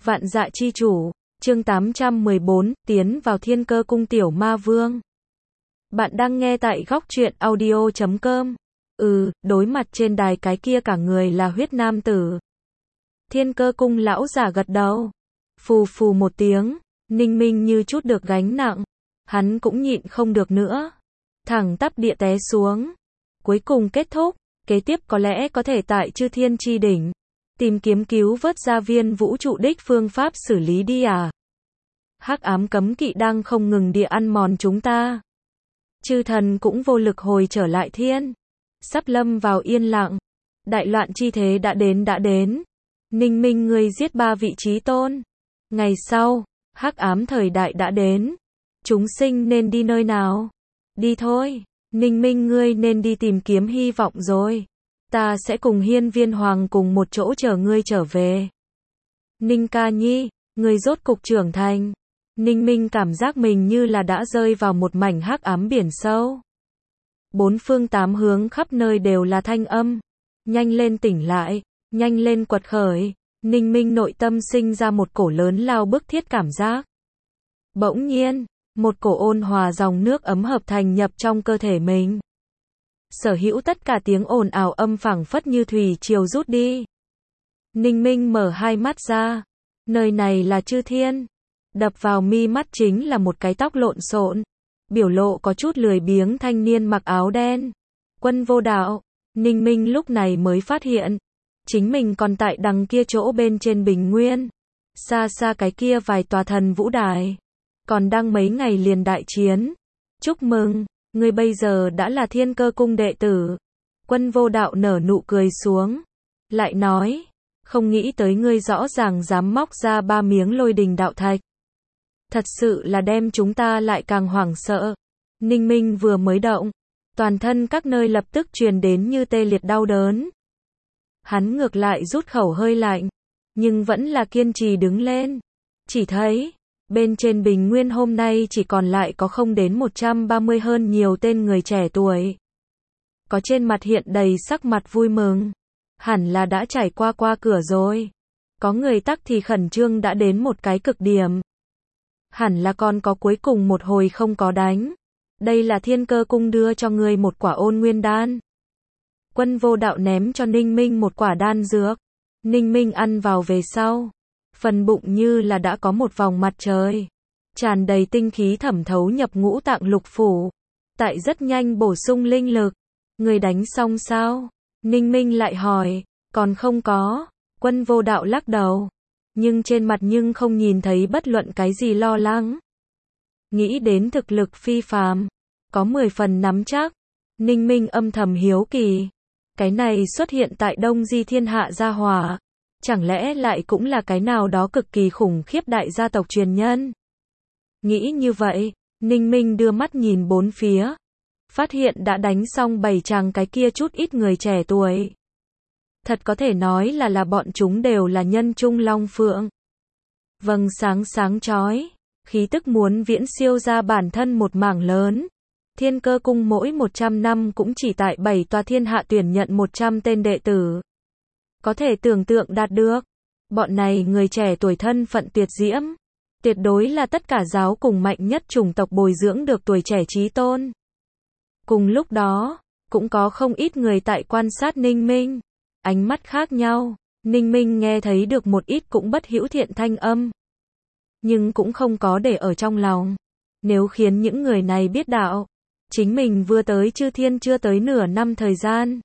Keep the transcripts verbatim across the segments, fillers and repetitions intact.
Vạn Dạ Chi Chủ, chương tám trăm mười bốn, tiến vào Thiên Cơ Cung Tiểu Ma Vương. Bạn đang nghe tại góc truyện audio chấm com. Ừ, đối mặt trên đài cái kia cả người là huyết nam tử. Thiên Cơ Cung lão giả gật đầu. Phù phù một tiếng, Ninh Minh như chút được gánh nặng. Hắn cũng nhịn không được nữa. Thẳng tắp địa té xuống. Cuối cùng kết thúc, kế tiếp có lẽ có thể tại Chư Thiên Chi Đỉnh. Tìm kiếm cứu vớt ra viên vũ trụ đích phương pháp xử lý đi à. Hắc ám cấm kỵ đang không ngừng địa ăn mòn chúng ta. Chư thần cũng vô lực hồi trở lại thiên. Sắp lâm vào yên lặng. Đại loạn chi thế đã đến đã đến. Ninh Minh ngươi giết ba vị trí tôn. Ngày sau, hắc ám thời đại đã đến. Chúng sinh nên đi nơi nào? Đi thôi. Ninh Minh ngươi nên đi tìm kiếm hy vọng rồi. Ta sẽ cùng Hiên Viên Hoàng cùng một chỗ chờ ngươi trở về. Ninh ca nhi, ngươi rốt cục trưởng thành. Ninh Minh cảm giác mình như là đã rơi vào một mảnh hắc ám biển sâu. Bốn phương tám hướng khắp nơi đều là thanh âm. Nhanh lên tỉnh lại, nhanh lên quật khởi. Ninh Minh nội tâm sinh ra một cổ lớn lao bức thiết cảm giác. Bỗng nhiên, một cổ ôn hòa dòng nước ấm hợp thành nhập trong cơ thể mình. Sở hữu tất cả tiếng ồn ào âm phảng phất như thủy triều rút đi. Ninh Minh mở hai mắt ra. Nơi này là Chư Thiên. Đập vào mi mắt chính là một cái tóc lộn xộn, biểu lộ có chút lười biếng thanh niên mặc áo đen. Quân Vô Đạo. Ninh Minh lúc này mới phát hiện, chính mình còn tại đằng kia chỗ bên trên bình nguyên. Xa xa cái kia vài tòa thần vũ đài. Còn đang mấy ngày liền đại chiến. Chúc mừng, ngươi bây giờ đã là Thiên Cơ Cung đệ tử. Quân Vô Đạo nở nụ cười xuống. Lại nói, không nghĩ tới ngươi rõ ràng dám móc ra ba miếng lôi đình đạo thạch. Thật sự là đem chúng ta lại càng hoảng sợ. Ninh Minh vừa mới động, toàn thân các nơi lập tức truyền đến như tê liệt đau đớn. Hắn ngược lại rút khẩu hơi lạnh, nhưng vẫn là kiên trì đứng lên. Chỉ thấy, bên trên bình nguyên hôm nay chỉ còn lại có không đến một trăm ba mươi hơn nhiều tên người trẻ tuổi. Có trên mặt hiện đầy sắc mặt vui mừng. Hẳn là đã trải qua qua cửa rồi. Có người tắc thì khẩn trương đã đến một cái cực điểm. Hẳn là còn có cuối cùng một hồi không có đánh. Đây là Thiên Cơ Cung đưa cho ngươi một quả ôn nguyên đan. Quân Vô Đạo ném cho Ninh Minh một quả đan dược. Ninh Minh ăn vào về sau. Phần bụng như là đã có một vòng mặt trời. Tràn đầy tinh khí thẩm thấu nhập ngũ tạng lục phủ. Tại rất nhanh bổ sung linh lực. Người đánh xong sao? Ninh Minh lại hỏi. Còn không có. Quân Vô Đạo lắc đầu. Nhưng trên mặt nhưng không nhìn thấy bất luận cái gì lo lắng. Nghĩ đến thực lực phi phàm, có mười phần nắm chắc. Ninh Minh âm thầm hiếu kỳ. Cái này xuất hiện tại Đông Di Thiên Hạ gia hỏa. Chẳng lẽ lại cũng là cái nào đó cực kỳ khủng khiếp đại gia tộc truyền nhân? Nghĩ như vậy, Ninh Minh đưa mắt nhìn bốn phía. Phát hiện đã đánh xong bảy chàng cái kia chút ít người trẻ tuổi. Thật có thể nói là là bọn chúng đều là nhân trung long phượng. Vầng sáng sáng chói, khí tức muốn viễn siêu ra bản thân một mảng lớn. Thiên Cơ Cung mỗi một trăm năm cũng chỉ tại bảy tòa thiên hạ tuyển nhận một trăm tên đệ tử. Có thể tưởng tượng đạt được, bọn này người trẻ tuổi thân phận tuyệt diễm, tuyệt đối là tất cả giáo cùng mạnh nhất chủng tộc bồi dưỡng được tuổi trẻ chí tôn. Cùng lúc đó, cũng có không ít người tại quan sát Ninh Minh. Ánh mắt khác nhau, Ninh Minh nghe thấy được một ít cũng bất hữu thiện thanh âm. Nhưng cũng không có để ở trong lòng. Nếu khiến những người này biết đạo, chính mình vừa tới Chư Thiên chưa tới nửa năm thời gian.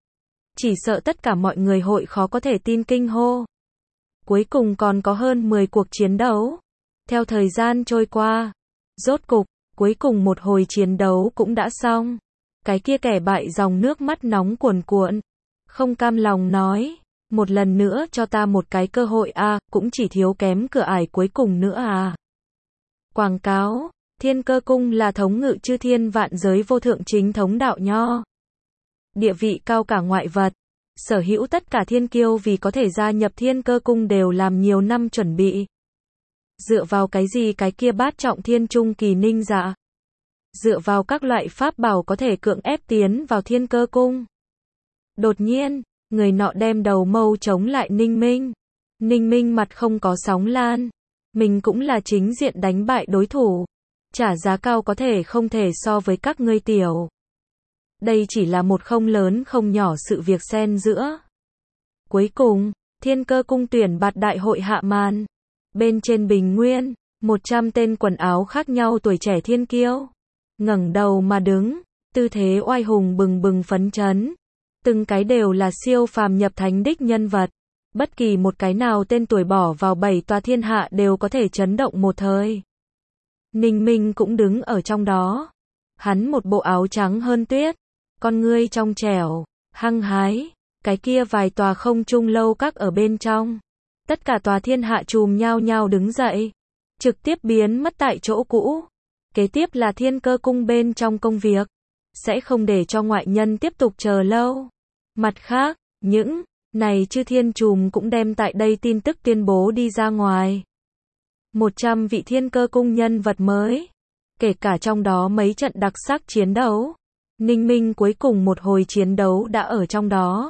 Chỉ sợ tất cả mọi người hội khó có thể tin kinh hô. Cuối cùng còn có hơn mười cuộc chiến đấu. Theo thời gian trôi qua, rốt cục, cuối cùng một hồi chiến đấu cũng đã xong. Cái kia kẻ bại dòng nước mắt nóng cuồn cuộn. Không cam lòng nói, một lần nữa cho ta một cái cơ hội a, à, cũng chỉ thiếu kém cửa ải cuối cùng nữa à. Quảng cáo, Thiên Cơ Cung là thống ngự chư thiên vạn giới vô thượng chính thống đạo nho. Địa vị cao cả ngoại vật, sở hữu tất cả thiên kiêu vì có thể gia nhập Thiên Cơ Cung đều làm nhiều năm chuẩn bị. Dựa vào cái gì cái kia bát trọng thiên trung kỳ ninh dạ? Dựa vào các loại pháp bảo có thể cưỡng ép tiến vào Thiên Cơ Cung. Đột nhiên, người nọ đem đầu mâu chống lại Ninh Minh. Ninh Minh mặt không có sóng lan. Mình cũng là chính diện đánh bại đối thủ. Trả giá cao có thể không thể so với các ngươi tiểu. Đây chỉ là một không lớn không nhỏ sự việc xen giữa. Cuối cùng, Thiên Cơ Cung tuyển bạt đại hội hạ màn. Bên trên bình nguyên, một trăm tên quần áo khác nhau tuổi trẻ thiên kiêu. Ngẩng đầu mà đứng, tư thế oai hùng bừng bừng phấn chấn. Từng cái đều là siêu phàm nhập thánh đích nhân vật. Bất kỳ một cái nào tên tuổi bỏ vào bảy tòa thiên hạ đều có thể chấn động một thời. Ninh Minh cũng đứng ở trong đó. Hắn một bộ áo trắng hơn tuyết, con ngươi trong trẻo, hăng hái, cái kia vài tòa không trung lâu các ở bên trong. Tất cả tòa thiên hạ chùm nhau nhau đứng dậy, trực tiếp biến mất tại chỗ cũ. Kế tiếp là Thiên Cơ Cung bên trong công việc, sẽ không để cho ngoại nhân tiếp tục chờ lâu. Mặt khác, những này chư thiên chùm cũng đem tại đây tin tức tuyên bố đi ra ngoài. một trăm vị Thiên Cơ Cung nhân vật mới, kể cả trong đó mấy trận đặc sắc chiến đấu. Ninh Minh cuối cùng một hồi chiến đấu đã ở trong đó.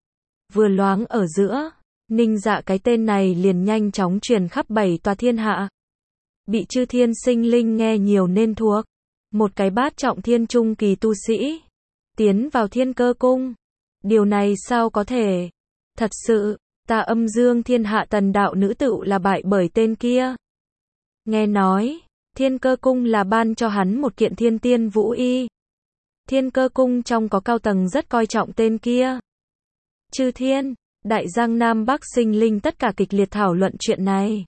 Vừa loáng ở giữa, Ninh Dạ cái tên này liền nhanh chóng truyền khắp bảy tòa thiên hạ. Bị chư thiên sinh linh nghe nhiều nên thuộc. Một cái bát trọng thiên trung kỳ tu sĩ tiến vào Thiên Cơ Cung. Điều này sao có thể? Thật sự, ta âm dương thiên hạ tần đạo nữ tựu là bại bởi tên kia. Nghe nói, Thiên Cơ Cung là ban cho hắn một kiện thiên tiên vũ y. Thiên Cơ Cung trong có cao tầng rất coi trọng tên kia. Chư thiên, đại giang nam bắc sinh linh tất cả kịch liệt thảo luận chuyện này.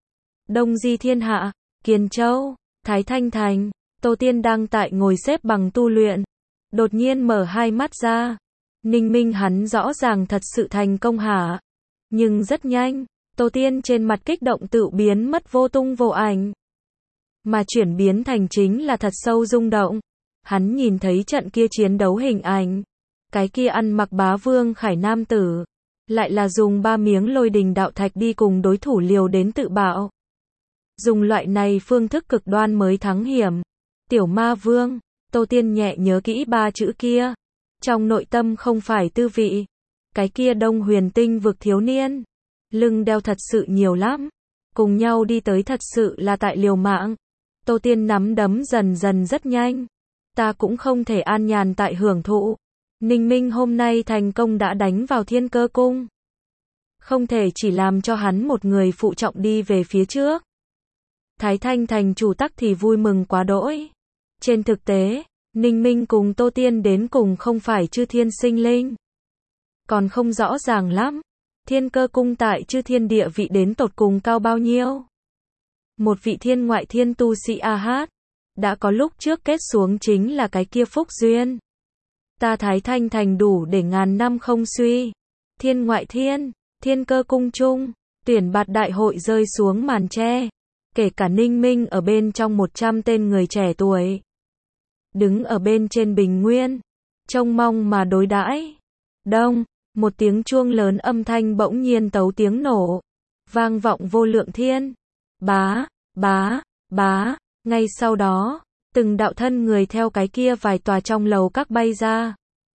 Đông Di thiên hạ, Kiền Châu, Thái Thanh Thành, Tô Tiên đang tại ngồi xếp bằng tu luyện. Đột nhiên mở hai mắt ra. Ninh Minh hắn rõ ràng thật sự thành công hả? Nhưng rất nhanh, Tô Tiên trên mặt kích động tự biến mất vô tung vô ảnh. Mà chuyển biến thành chính là thật sâu rung động. Hắn nhìn thấy trận kia chiến đấu hình ảnh. Cái kia ăn mặc bá vương khải nam tử. Lại là dùng ba miếng lôi đình đạo thạch đi cùng đối thủ liều đến tự bạo. Dùng loại này phương thức cực đoan mới thắng hiểm. Tiểu ma vương, Tô Tiên nhẹ nhớ kỹ ba chữ kia. Trong nội tâm không phải tư vị. Cái kia Đông Huyền Tinh vực thiếu niên. Lưng đeo thật sự nhiều lắm. Cùng nhau đi tới thật sự là tại liều mạng. Tô Tiên nắm đấm dần dần rất nhanh. Ta cũng không thể an nhàn tại hưởng thụ. Ninh Minh hôm nay thành công đã đánh vào Thiên Cơ Cung. Không thể chỉ làm cho hắn một người phụ trọng đi về phía trước. Thái Thanh thành chủ tắc thì vui mừng quá đỗi. Trên thực tế, Ninh Minh cùng Tô Tiên đến cùng không phải chư thiên sinh linh. Còn không rõ ràng lắm. Thiên Cơ Cung tại chư thiên địa vị đến tột cùng cao bao nhiêu. Một vị thiên ngoại thiên tu sĩ A Hát. Đã có lúc trước kết xuống chính là cái kia phúc duyên. Ta Thái Thanh thành đủ để ngàn năm không suy. Thiên ngoại thiên, Thiên Cơ Cung chung, tuyển bạt đại hội rơi xuống màn tre. Kể cả Ninh Minh ở bên trong một trăm tên người trẻ tuổi. Đứng ở bên trên bình nguyên, trông mong mà đối đãi. Đông, một tiếng chuông lớn âm thanh bỗng nhiên tấu tiếng nổ. Vang vọng vô lượng thiên. Bá, bá, bá. Ngay sau đó, từng đạo thân người theo cái kia vài tòa trong lầu các bay ra.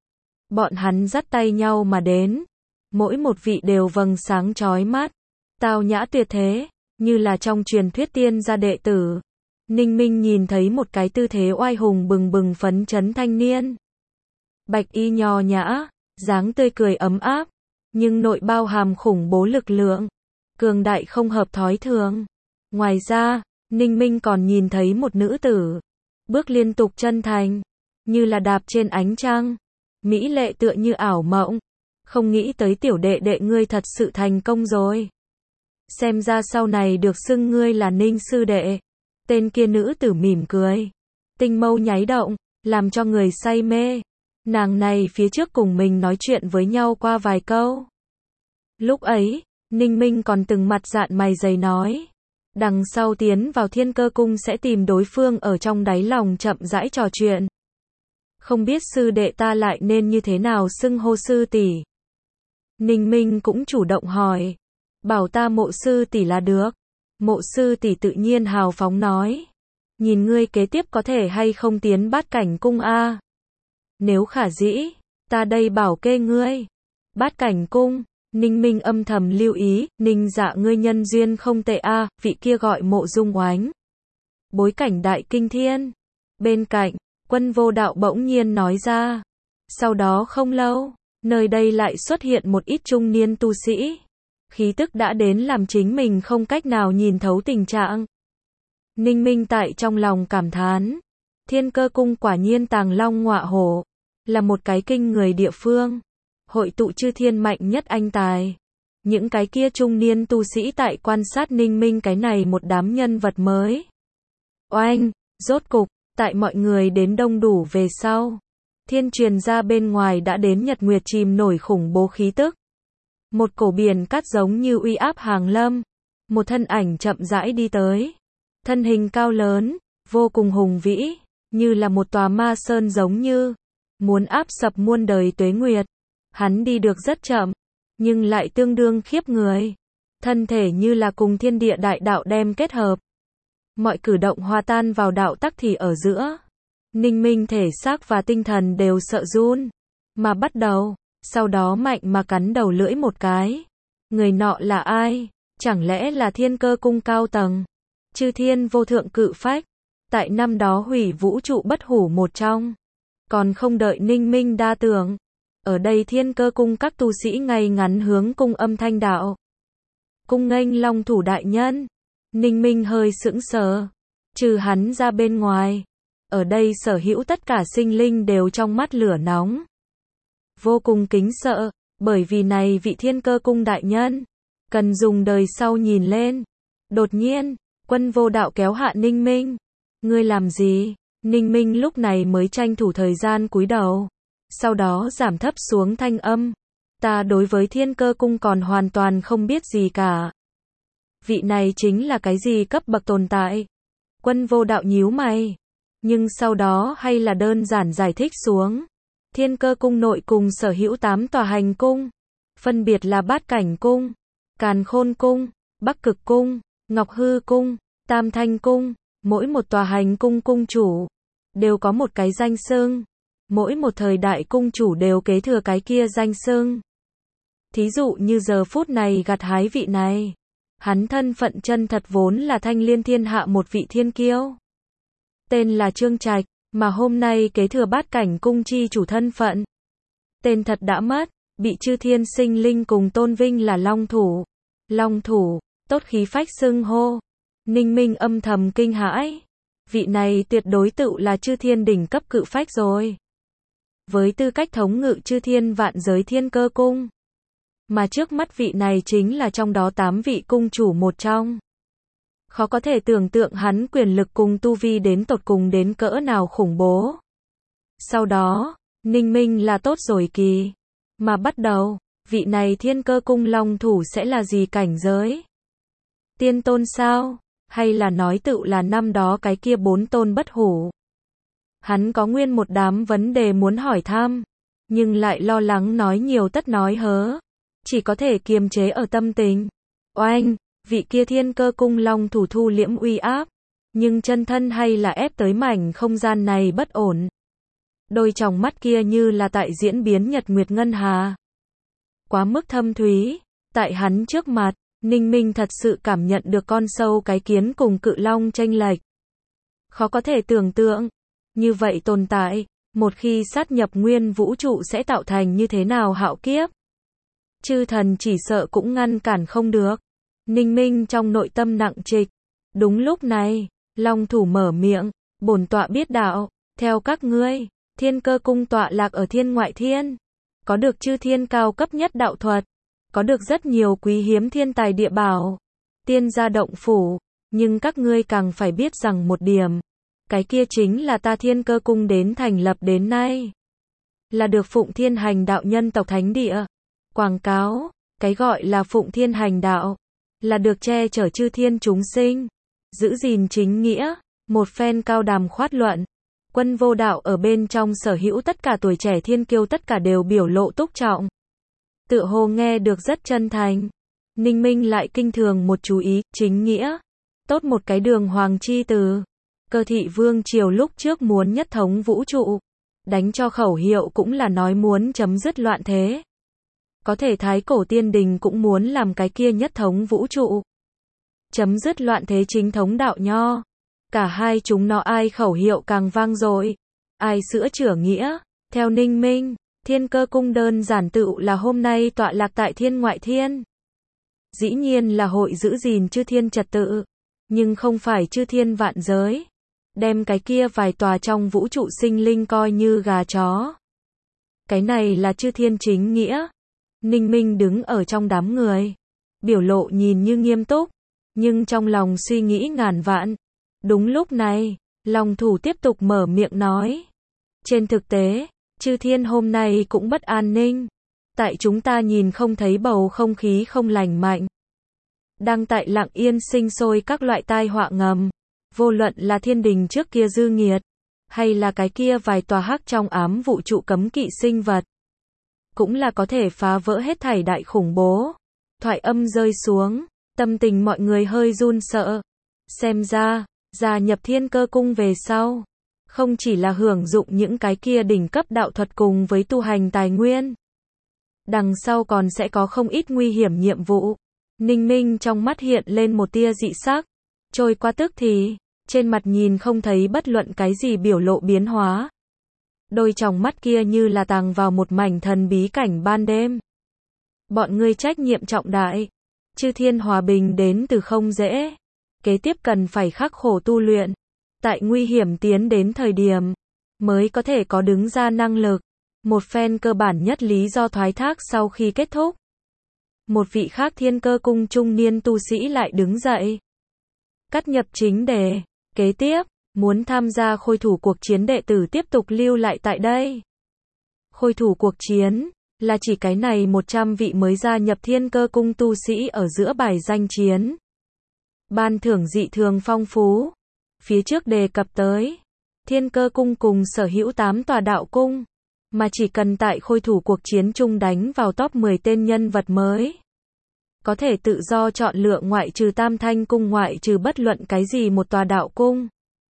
Bọn hắn dắt tay nhau mà đến. Mỗi một vị đều vầng sáng chói mắt. Tao nhã tuyệt thế, như là trong truyền thuyết tiên gia đệ tử. Ninh Minh nhìn thấy một cái tư thế oai hùng bừng bừng phấn chấn thanh niên. Bạch y nho nhã, dáng tươi cười ấm áp, nhưng nội bao hàm khủng bố lực lượng. Cường đại không hợp thói thường. Ngoài ra, Ninh Minh còn nhìn thấy một nữ tử. Bước liên tục chân thành, như là đạp trên ánh trăng. Mỹ lệ tựa như ảo mộng. Không nghĩ tới tiểu đệ đệ ngươi thật sự thành công rồi. Xem ra sau này được xưng ngươi là Ninh sư đệ. Tên kia nữ tử mỉm cười. Tinh mâu nháy động, làm cho người say mê. Nàng này phía trước cùng mình nói chuyện với nhau qua vài câu. Lúc ấy, Ninh Minh còn từng mặt dạn mày dày nói. Đằng sau tiến vào Thiên Cơ Cung sẽ tìm đối phương ở trong đáy lòng chậm rãi trò chuyện. Không biết sư đệ ta lại nên như thế nào xưng hô sư tỷ. Ninh Minh cũng chủ động hỏi. Bảo ta Mộ sư tỷ là được. Mộ sư tỷ tự nhiên hào phóng nói. Nhìn ngươi kế tiếp có thể hay không tiến bát cảnh cung a. Nếu khả dĩ, ta đây bảo kê ngươi. Bát cảnh cung, Ninh Minh âm thầm lưu ý, Ninh Dạ ngươi nhân duyên không tệ a, vị kia gọi Mộ Dung Oánh. Bối cảnh đại kinh thiên. Bên cạnh, Quân Vô Đạo bỗng nhiên nói ra. Sau đó không lâu, nơi đây lại xuất hiện một ít trung niên tu sĩ. Khí tức đã đến làm chính mình không cách nào nhìn thấu tình trạng. Ninh Minh tại trong lòng cảm thán. Thiên Cơ Cung quả nhiên tàng long ngọa hổ. Là một cái kinh người địa phương. Hội tụ chư thiên mạnh nhất anh tài. Những cái kia trung niên tu sĩ tại quan sát Ninh Minh cái này một đám nhân vật mới. Oanh, rốt cục, tại mọi người đến đông đủ về sau. Thiên truyền ra bên ngoài đã đến Nhật Nguyệt chìm nổi khủng bố khí tức. Một cổ biển cát giống như uy áp hàng lâm. Một thân ảnh chậm rãi đi tới. Thân hình cao lớn, vô cùng hùng vĩ, như là một tòa ma sơn giống như. Muốn áp sập muôn đời tuế nguyệt. Hắn đi được rất chậm, nhưng lại tương đương khiếp người. Thân thể như là cùng thiên địa đại đạo đem kết hợp. Mọi cử động hòa tan vào đạo tắc thì ở giữa. Ninh Minh thể xác và tinh thần đều sợ run. Mà bắt đầu, sau đó mạnh mà cắn đầu lưỡi một cái. Người nọ là ai? Chẳng lẽ là Thiên Cơ Cung cao tầng? Chư thiên vô thượng cự phách. Tại năm đó hủy vũ trụ bất hủ một trong. Còn không đợi Ninh Minh đa tưởng. Ở đây Thiên Cơ Cung các tu sĩ ngay ngắn hướng cung âm thanh đạo. Cung nghênh Long thủ đại nhân. Ninh Minh hơi sững sờ. Trừ hắn ra bên ngoài. Ở đây sở hữu tất cả sinh linh đều trong mắt lửa nóng. Vô cùng kính sợ, bởi vì này vị Thiên Cơ Cung đại nhân. Cần dùng đời sau nhìn lên. Đột nhiên, Quân Vô Đạo kéo hạ Ninh Minh. Ngươi làm gì? Ninh Minh lúc này mới tranh thủ thời gian cúi đầu. Sau đó giảm thấp xuống thanh âm. Ta đối với Thiên Cơ Cung còn hoàn toàn không biết gì cả. Vị này chính là cái gì cấp bậc tồn tại? Quân Vô Đạo nhíu mày. Nhưng sau đó hay là đơn giản giải thích xuống. Thiên Cơ Cung nội cùng sở hữu tám tòa hành cung. Phân biệt là Bát Cảnh Cung, Càn Khôn Cung, Bắc Cực Cung, Ngọc Hư Cung, Tam Thanh Cung. Mỗi một tòa hành cung cung chủ đều có một cái danh xưng. Mỗi một thời đại cung chủ đều kế thừa cái kia danh xưng. Thí dụ như giờ phút này gặt hái vị này. Hắn thân phận chân thật vốn là thanh liên thiên hạ một vị thiên kiêu. Tên là Trương Trạch, mà hôm nay kế thừa Bát Cảnh Cung chi chủ thân phận. Tên thật đã mất, bị chư thiên sinh linh cùng tôn vinh là Long Thủ. Long Thủ, tốt khí phách xưng hô. Ninh Minh âm thầm kinh hãi. Vị này tuyệt đối tự là chư thiên đỉnh cấp cự phách rồi. Với tư cách thống ngự chư thiên vạn giới Thiên Cơ Cung. Mà trước mắt vị này chính là trong đó tám vị cung chủ một trong. Khó có thể tưởng tượng hắn quyền lực cùng tu vi đến tột cùng đến cỡ nào khủng bố. Sau đó, Ninh Minh là tốt rồi kỳ. Mà bắt đầu, vị này Thiên Cơ Cung Long Thủ sẽ là gì cảnh giới? Tiên tôn sao? Hay là nói tự là năm đó cái kia bốn tôn bất hủ? Hắn có nguyên một đám vấn đề muốn hỏi thăm, nhưng lại lo lắng nói nhiều tất nói hớ. Chỉ có thể kiềm chế ở tâm tình. Oanh, vị kia Thiên Cơ Cung Long Thủ thu liễm uy áp, nhưng chân thân hay là ép tới mảnh không gian này bất ổn. Đôi tròng mắt kia như là tại diễn biến nhật nguyệt ngân hà. Quá mức thâm thúy, tại hắn trước mặt, Ninh Minh thật sự cảm nhận được con sâu cái kiến cùng cự long chênh lệch. Khó có thể tưởng tượng, như vậy tồn tại, một khi sát nhập nguyên vũ trụ sẽ tạo thành như thế nào hạo kiếp. Chư thần chỉ sợ cũng ngăn cản không được. Ninh Minh trong nội tâm nặng trịch. Đúng lúc này, Long Thủ mở miệng, bổn tọa biết đạo, theo các ngươi, Thiên Cơ Cung tọa lạc ở thiên ngoại thiên, có được chư thiên cao cấp nhất đạo thuật, có được rất nhiều quý hiếm thiên tài địa bảo, tiên gia động phủ, nhưng các ngươi càng phải biết rằng một điểm, cái kia chính là ta Thiên Cơ Cung đến thành lập đến nay, là được Phụng Thiên Hành Đạo nhân tộc thánh địa. Quảng cáo, cái gọi là Phụng Thiên Hành Đạo, là được che chở chư thiên chúng sinh, giữ gìn chính nghĩa, một phen cao đàm khoát luận. Quân Vô Đạo ở bên trong sở hữu tất cả tuổi trẻ thiên kiêu tất cả đều biểu lộ túc trọng. Tựa hồ nghe được rất chân thành. Ninh Minh lại kinh thường một chú ý, chính nghĩa. Tốt một cái đường hoàng chi từ. Cơ thị vương triều lúc trước muốn nhất thống vũ trụ. Đánh cho khẩu hiệu cũng là nói muốn chấm dứt loạn thế. Có thể thái cổ tiên đình cũng muốn làm cái kia nhất thống vũ trụ. Chấm dứt loạn thế chính thống đạo nho. Cả hai chúng nó ai khẩu hiệu càng vang dội, ai sữa chữa nghĩa. Theo Ninh Minh, Thiên Cơ Cung đơn giản tựu là hôm nay tọa lạc tại thiên ngoại thiên. Dĩ nhiên là hội giữ gìn chư thiên trật tự, nhưng không phải chư thiên vạn giới. Đem cái kia vài tòa trong vũ trụ sinh linh coi như gà chó. Cái này là chư thiên chính nghĩa. Ninh Minh đứng ở trong đám người, biểu lộ nhìn như nghiêm túc, nhưng trong lòng suy nghĩ ngàn vạn. Đúng lúc này, Long Thủ tiếp tục mở miệng nói. Trên thực tế, chư thiên hôm nay cũng bất an ninh. Tại chúng ta nhìn không thấy bầu không khí không lành mạnh. Đang tại lặng yên sinh sôi các loại tai họa ngầm. Vô luận là thiên đình trước kia dư nghiệt, hay là cái kia vài tòa hắc trong ám vũ trụ cấm kỵ sinh vật. Cũng là có thể phá vỡ hết thảy đại khủng bố. Thoại âm rơi xuống, tâm tình mọi người hơi run sợ. Xem ra, gia nhập Thiên Cơ Cung về sau, không chỉ là hưởng dụng những cái kia đỉnh cấp đạo thuật cùng với tu hành tài nguyên. Đằng sau còn sẽ có không ít nguy hiểm nhiệm vụ. Ninh Minh trong mắt hiện lên một tia dị sắc. Trôi qua tức thì, trên mặt nhìn không thấy bất luận cái gì biểu lộ biến hóa. Đôi tròng mắt kia như là tàng vào một mảnh thần bí cảnh ban đêm. Bọn ngươi trách nhiệm trọng đại. Chư thiên hòa bình đến từ không dễ. Kế tiếp cần phải khắc khổ tu luyện. Tại nguy hiểm tiến đến thời điểm, mới có thể có đứng ra năng lực. Một phen cơ bản nhất lý do thoái thác sau khi kết thúc. Một vị khác Thiên Cơ Cung trung niên tu sĩ lại đứng dậy. Cắt nhập chính đề. Kế tiếp, muốn tham gia khôi thủ cuộc chiến đệ tử tiếp tục lưu lại tại đây. Khôi thủ cuộc chiến, là chỉ cái này một trăm vị mới gia nhập Thiên Cơ Cung tu sĩ ở giữa bài danh chiến. Ban thưởng dị thường phong phú. Phía trước đề cập tới, Thiên Cơ Cung cùng sở hữu tám tòa đạo cung, mà chỉ cần tại khôi thủ cuộc chiến chung đánh vào top mười tên nhân vật mới. Có thể tự do chọn lựa ngoại trừ Tam Thanh Cung ngoại trừ bất luận cái gì một tòa đạo cung.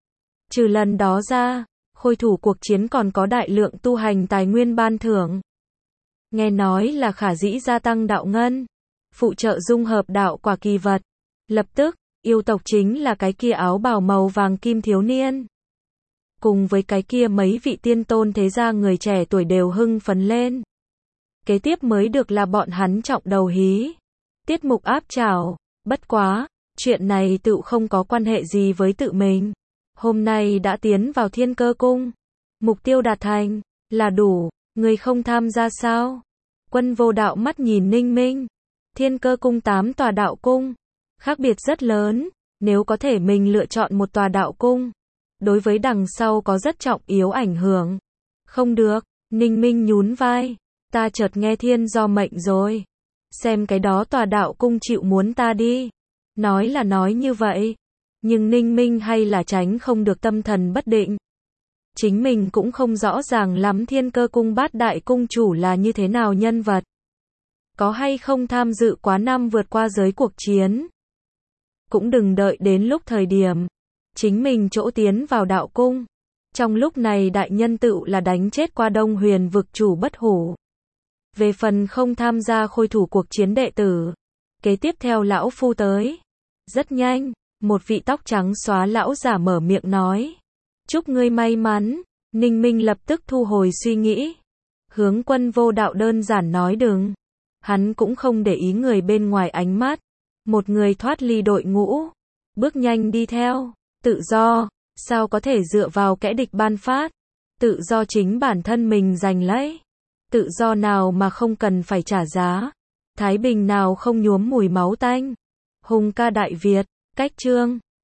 Trừ lần đó ra, khôi thủ cuộc chiến còn có đại lượng tu hành tài nguyên ban thưởng. Nghe nói là khả dĩ gia tăng đạo ngân, phụ trợ dung hợp đạo quả kỳ vật. Lập tức, yêu tộc chính là cái kia áo bào màu vàng kim thiếu niên. Cùng với cái kia mấy vị tiên tôn thế gia người trẻ tuổi đều hưng phấn lên. Kế tiếp mới được là bọn hắn trọng đầu hí. Tiết mục áp trảo, bất quá, chuyện này tự không có quan hệ gì với tự mình. Hôm nay đã tiến vào Thiên Cơ Cung. Mục tiêu đạt thành, là đủ, người không tham gia sao? Quân Vô Đạo mắt nhìn Ninh Minh. Thiên Cơ Cung tám tòa đạo cung. Khác biệt rất lớn, nếu có thể mình lựa chọn một tòa đạo cung. Đối với đằng sau có rất trọng yếu ảnh hưởng. Không được, Ninh Minh nhún vai. Ta chợt nghe thiên do mệnh rồi. Xem cái đó tòa đạo cung chịu muốn ta đi. Nói là nói như vậy. Nhưng Ninh Minh hay là tránh không được tâm thần bất định. Chính mình cũng không rõ ràng lắm Thiên Cơ Cung bát đại cung chủ là như thế nào nhân vật. Có hay không tham dự quá năm vượt qua giới cuộc chiến. Cũng đừng đợi đến lúc thời điểm. Chính mình chỗ tiến vào đạo cung. Trong lúc này đại nhân tựu là đánh chết qua Đông Huyền vực chủ Bất Hủ. Về phần không tham gia khôi thủ cuộc chiến đệ tử. Kế tiếp theo lão phu tới. Rất nhanh, một vị tóc trắng xóa lão giả mở miệng nói. Chúc ngươi may mắn. Ninh Minh lập tức thu hồi suy nghĩ. Hướng Quân Vô Đạo đơn giản nói đừng. Hắn cũng không để ý người bên ngoài ánh mắt. Một người thoát ly đội ngũ. Bước nhanh đi theo. Tự do, sao có thể dựa vào kẻ địch ban phát. Tự do chính bản thân mình giành lấy. Tự do nào mà không cần phải trả giá. Thái bình nào không nhuốm mùi máu tanh. Hùng ca Đại Việt, cách chương.